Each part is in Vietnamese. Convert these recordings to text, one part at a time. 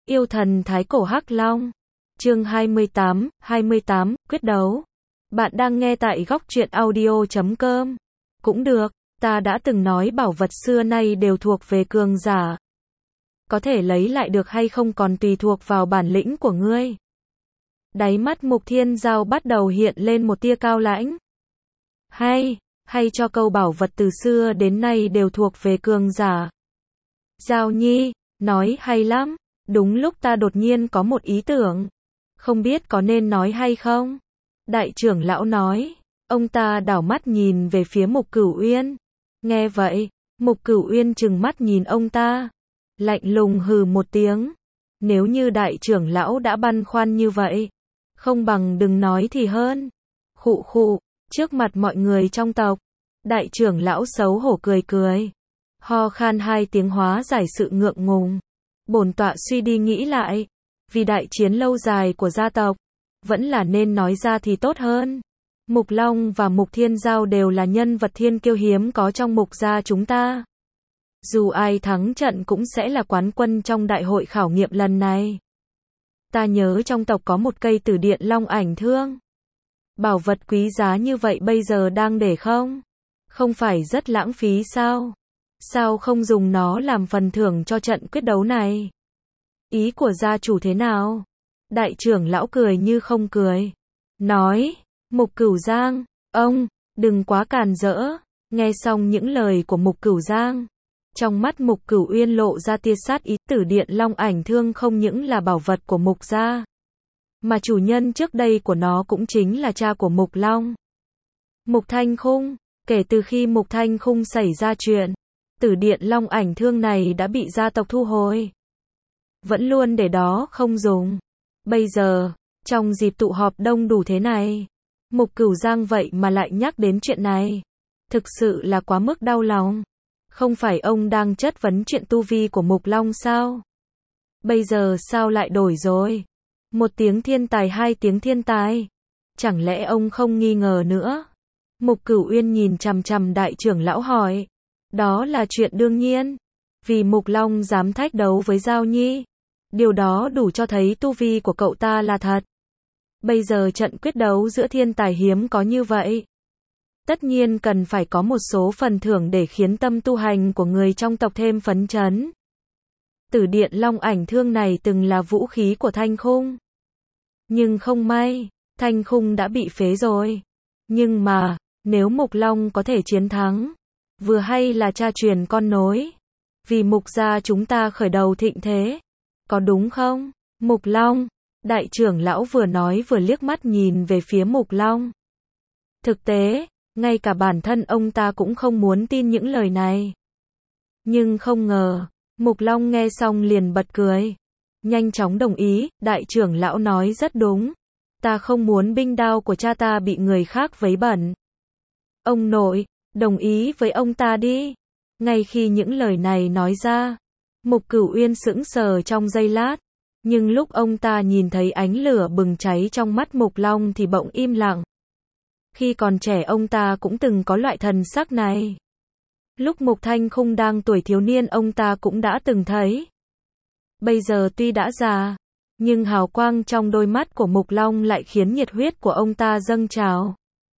Yêu thần thái cổ hắc long. Chương 28, quyết đấu. Bạn đang nghe tại góc truyện audio.com. Cũng được, ta đã từng nói bảo vật xưa nay đều thuộc về cường giả. Có thể lấy lại được hay không còn tùy thuộc vào bản lĩnh của ngươi. Đáy mắt Mục Thiên Giao bắt đầu hiện lên một tia cao lãnh. Hay cho câu bảo vật từ xưa đến nay đều thuộc về cường giả. Giao Nhi, nói hay lắm. Đúng lúc ta đột nhiên có một ý tưởng. Không biết có nên nói hay không? Đại trưởng lão nói. Ông ta đảo mắt nhìn về phía Mục Cửu Uyên. Nghe vậy, Mục Cửu Uyên trừng mắt nhìn ông ta. Lạnh lùng hừ một tiếng. Nếu như đại trưởng lão đã băn khoăn như vậy, không bằng đừng nói thì hơn. Khụ khụ, trước mặt mọi người trong tộc, đại trưởng lão xấu hổ cười cười. Ho khan hai tiếng hóa giải sự ngượng ngùng. Bổn tọa suy đi nghĩ lại, vì đại chiến lâu dài của gia tộc, vẫn là nên nói ra thì tốt hơn. Mục Long và Mục Thiên Giao đều là nhân vật thiên kiêu hiếm có trong Mục gia chúng ta. Dù ai thắng trận cũng sẽ là quán quân trong đại hội khảo nghiệm lần này. Ta nhớ trong tộc có một cây Tử Điện Long Ảnh Thương. Bảo vật quý giá như vậy bây giờ đang để không? Không phải rất lãng phí sao? Sao không dùng nó làm phần thưởng cho trận quyết đấu này? Ý của gia chủ thế nào? Đại trưởng lão cười như không cười. Nói, Mục Cửu Giang, ông, đừng quá càn rỡ. Nghe xong những lời của Mục Cửu Giang, trong mắt Mục Cửu Uyên lộ ra tia sát ý. Tử Điện Long Ảnh Thương không những là bảo vật của Mục gia, mà chủ nhân trước đây của nó cũng chính là cha của Mục Long. Mục Thanh Khung. Kể từ khi Mục Thanh Khung xảy ra chuyện, Tử Điện Long Ảnh Thương này đã bị gia tộc thu hồi. Vẫn luôn để đó không dùng. Bây giờ, trong dịp tụ họp đông đủ thế này, Mục Cửu Giang vậy mà lại nhắc đến chuyện này. Thực sự là quá mức đau lòng. Không phải ông đang chất vấn chuyện tu vi của Mục Long sao? Bây giờ sao lại đổi rồi? Một tiếng thiên tài, hai tiếng thiên tài. Chẳng lẽ ông không nghi ngờ nữa? Mục Cửu Uyên nhìn chằm chằm đại trưởng lão hỏi. Đó là chuyện đương nhiên. Vì Mục Long dám thách đấu với Giao Nhi. Điều đó đủ cho thấy tu vi của cậu ta là thật. Bây giờ trận quyết đấu giữa thiên tài hiếm có như vậy. Tất nhiên cần phải có một số phần thưởng để khiến tâm tu hành của người trong tộc thêm phấn chấn. Tử Điện Long Ảnh Thương này từng là vũ khí của Thanh Khung. Nhưng không may, Thanh Khung đã bị phế rồi. Nhưng mà, nếu Mục Long có thể chiến thắng, vừa hay là cha truyền con nối. Vì Mục gia chúng ta khởi đầu thịnh thế. Có đúng không? Mục Long. Đại trưởng lão vừa nói vừa liếc mắt nhìn về phía Mục Long. Thực tế, ngay cả bản thân ông ta cũng không muốn tin những lời này. Nhưng không ngờ, Mục Long nghe xong liền bật cười. Nhanh chóng đồng ý, đại trưởng lão nói rất đúng. Ta không muốn binh đao của cha ta bị người khác vấy bẩn. Ông nội, đồng ý với ông ta đi. Ngay khi những lời này nói ra, Mục Cửu Uyên sững sờ trong giây lát. Nhưng lúc ông ta nhìn thấy ánh lửa bừng cháy trong mắt Mục Long thì bỗng im lặng. Khi còn trẻ ông ta cũng từng có loại thần sắc này. Lúc Mục Thanh Khung đang tuổi thiếu niên ông ta cũng đã từng thấy. Bây giờ tuy đã già, nhưng hào quang trong đôi mắt của Mục Long lại khiến nhiệt huyết của ông ta dâng trào.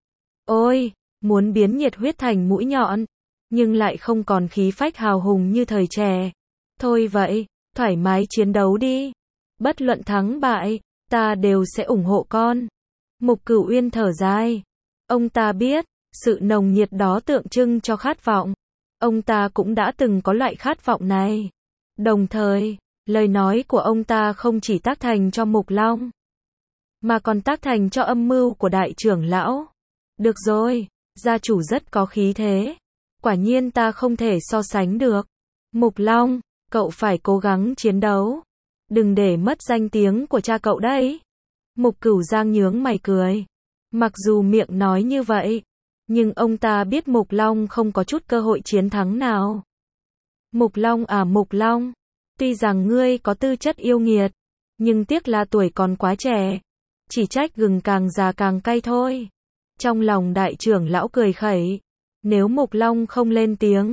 Ôi, muốn biến nhiệt huyết thành mũi nhọn, nhưng lại không còn khí phách hào hùng như thời trẻ. Thôi vậy, thoải mái chiến đấu đi. Bất luận thắng bại, ta đều sẽ ủng hộ con. Mục Cửu Uyên thở dài. Ông ta biết, sự nồng nhiệt đó tượng trưng cho khát vọng. Ông ta cũng đã từng có loại khát vọng này. Đồng thời, lời nói của ông ta không chỉ tác thành cho Mục Long, mà còn tác thành cho âm mưu của đại trưởng lão. Được rồi, gia chủ rất có khí thế. Quả nhiên ta không thể so sánh được. Mục Long, cậu phải cố gắng chiến đấu. Đừng để mất danh tiếng của cha cậu đấy. Mục Cửu Giang nhướng mày cười. Mặc dù miệng nói như vậy, nhưng ông ta biết Mục Long không có chút cơ hội chiến thắng nào. Mục Long à Mục Long, tuy rằng ngươi có tư chất yêu nghiệt, nhưng tiếc là tuổi còn quá trẻ. Chỉ trách gừng càng già càng cay thôi. Trong lòng đại trưởng lão cười khẩy. Nếu Mục Long không lên tiếng,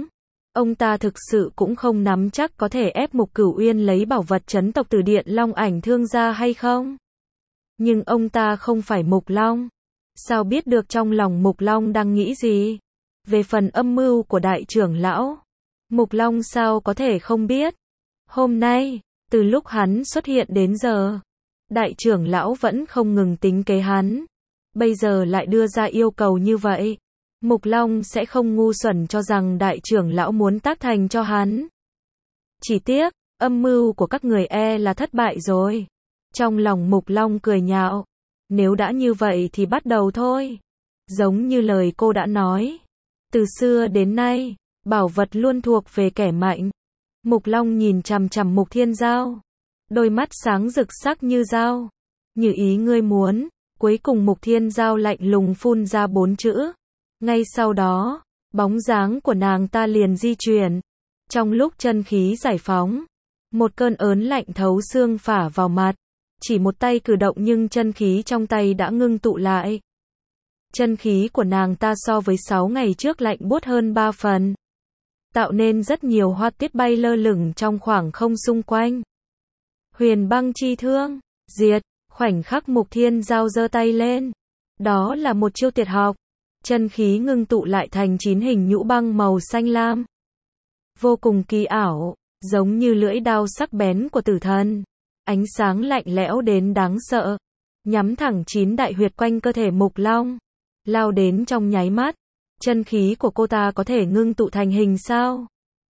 Ông ta thực sự cũng không nắm chắc có thể ép Mục Cửu Uyên lấy bảo vật trấn tộc từ Điện Long Ảnh Thương ra hay không. Nhưng ông ta không phải Mục Long. Sao biết được trong lòng Mục Long đang nghĩ gì? Về phần âm mưu của đại trưởng lão, Mục Long sao có thể không biết. Hôm nay, từ lúc hắn xuất hiện đến giờ, đại trưởng lão vẫn không ngừng tính kế hắn. Bây giờ lại đưa ra yêu cầu như vậy. Mục Long sẽ không ngu xuẩn cho rằng đại trưởng lão muốn tác thành cho hắn. Chỉ tiếc, âm mưu của các người là thất bại rồi. Trong lòng Mục Long cười nhạo. Nếu đã như vậy thì bắt đầu thôi. Giống như lời cô đã nói. Từ xưa đến nay, bảo vật luôn thuộc về kẻ mạnh. Mục Long nhìn chằm chằm Mục Thiên Giao. Đôi mắt sáng rực sắc như dao. Như ý ngươi muốn. Cuối cùng Mục Thiên Giao lạnh lùng phun ra 4 chữ. Ngay sau đó, bóng dáng của nàng ta liền di chuyển. Trong lúc chân khí giải phóng, một cơn ớn lạnh thấu xương phả vào mặt. Chỉ một tay cử động nhưng chân khí trong tay đã ngưng tụ lại. Chân khí của nàng ta so với 6 ngày trước lạnh buốt hơn 3 phần. Tạo nên rất nhiều hoa tiết bay lơ lửng trong khoảng không xung quanh. Huyền băng chi thương, diệt, khoảnh khắc Mục Thiên Giao giơ tay lên. Đó là một chiêu tuyệt học. Chân khí ngưng tụ lại thành 9 hình nhũ băng màu xanh lam. Vô cùng kỳ ảo, giống như lưỡi đao sắc bén của tử thần. Ánh sáng lạnh lẽo đến đáng sợ. Nhắm thẳng 9 đại huyệt quanh cơ thể Mục Long. Lao đến trong nháy mắt. Chân khí của cô ta có thể ngưng tụ thành hình sao?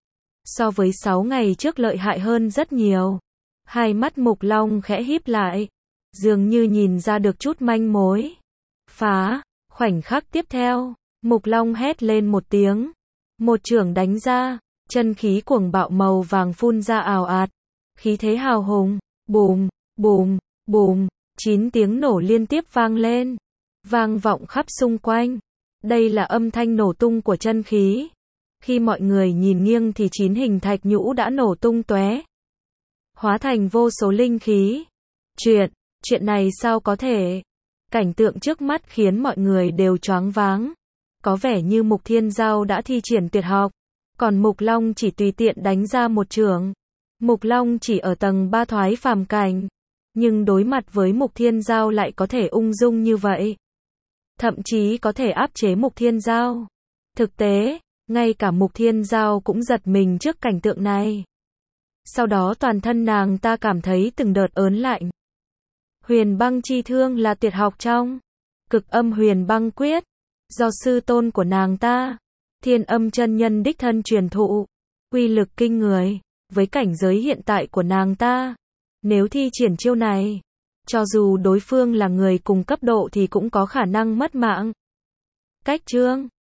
So với 6 ngày trước lợi hại hơn rất nhiều. Hai mắt Mục Long khẽ híp lại. Dường như nhìn ra được chút manh mối. Phá! Khoảnh khắc tiếp theo, Mục Long hét lên một tiếng. Một chưởng đánh ra, chân khí cuồng bạo màu vàng phun ra ào ạt. Khí thế hào hùng, bùm, bùm, bùm, 9 tiếng nổ liên tiếp vang lên. Vang vọng khắp xung quanh. Đây là âm thanh nổ tung của chân khí. Khi mọi người nhìn nghiêng thì 9 hình thạch nhũ đã nổ tung tóe. Hóa thành vô số linh khí. Chuyện này sao có thể? Cảnh tượng trước mắt khiến mọi người đều choáng váng. Có vẻ như Mục Thiên Giao đã thi triển tuyệt học. Còn Mục Long chỉ tùy tiện đánh ra một chưởng. Mục Long chỉ ở tầng 3 thoái phàm cảnh. Nhưng đối mặt với Mục Thiên Giao lại có thể ung dung như vậy. Thậm chí có thể áp chế Mục Thiên Giao. Thực tế, ngay cả Mục Thiên Giao cũng giật mình trước cảnh tượng này. Sau đó toàn thân nàng ta cảm thấy từng đợt ớn lạnh. Huyền băng chi thương là tuyệt học trong Cực Âm Huyền Băng Quyết, do sư tôn của nàng ta, Thiên Âm chân nhân đích thân truyền thụ, uy lực kinh người, với cảnh giới hiện tại của nàng ta, nếu thi triển chiêu này, cho dù đối phương là người cùng cấp độ thì cũng có khả năng mất mạng. Cách chương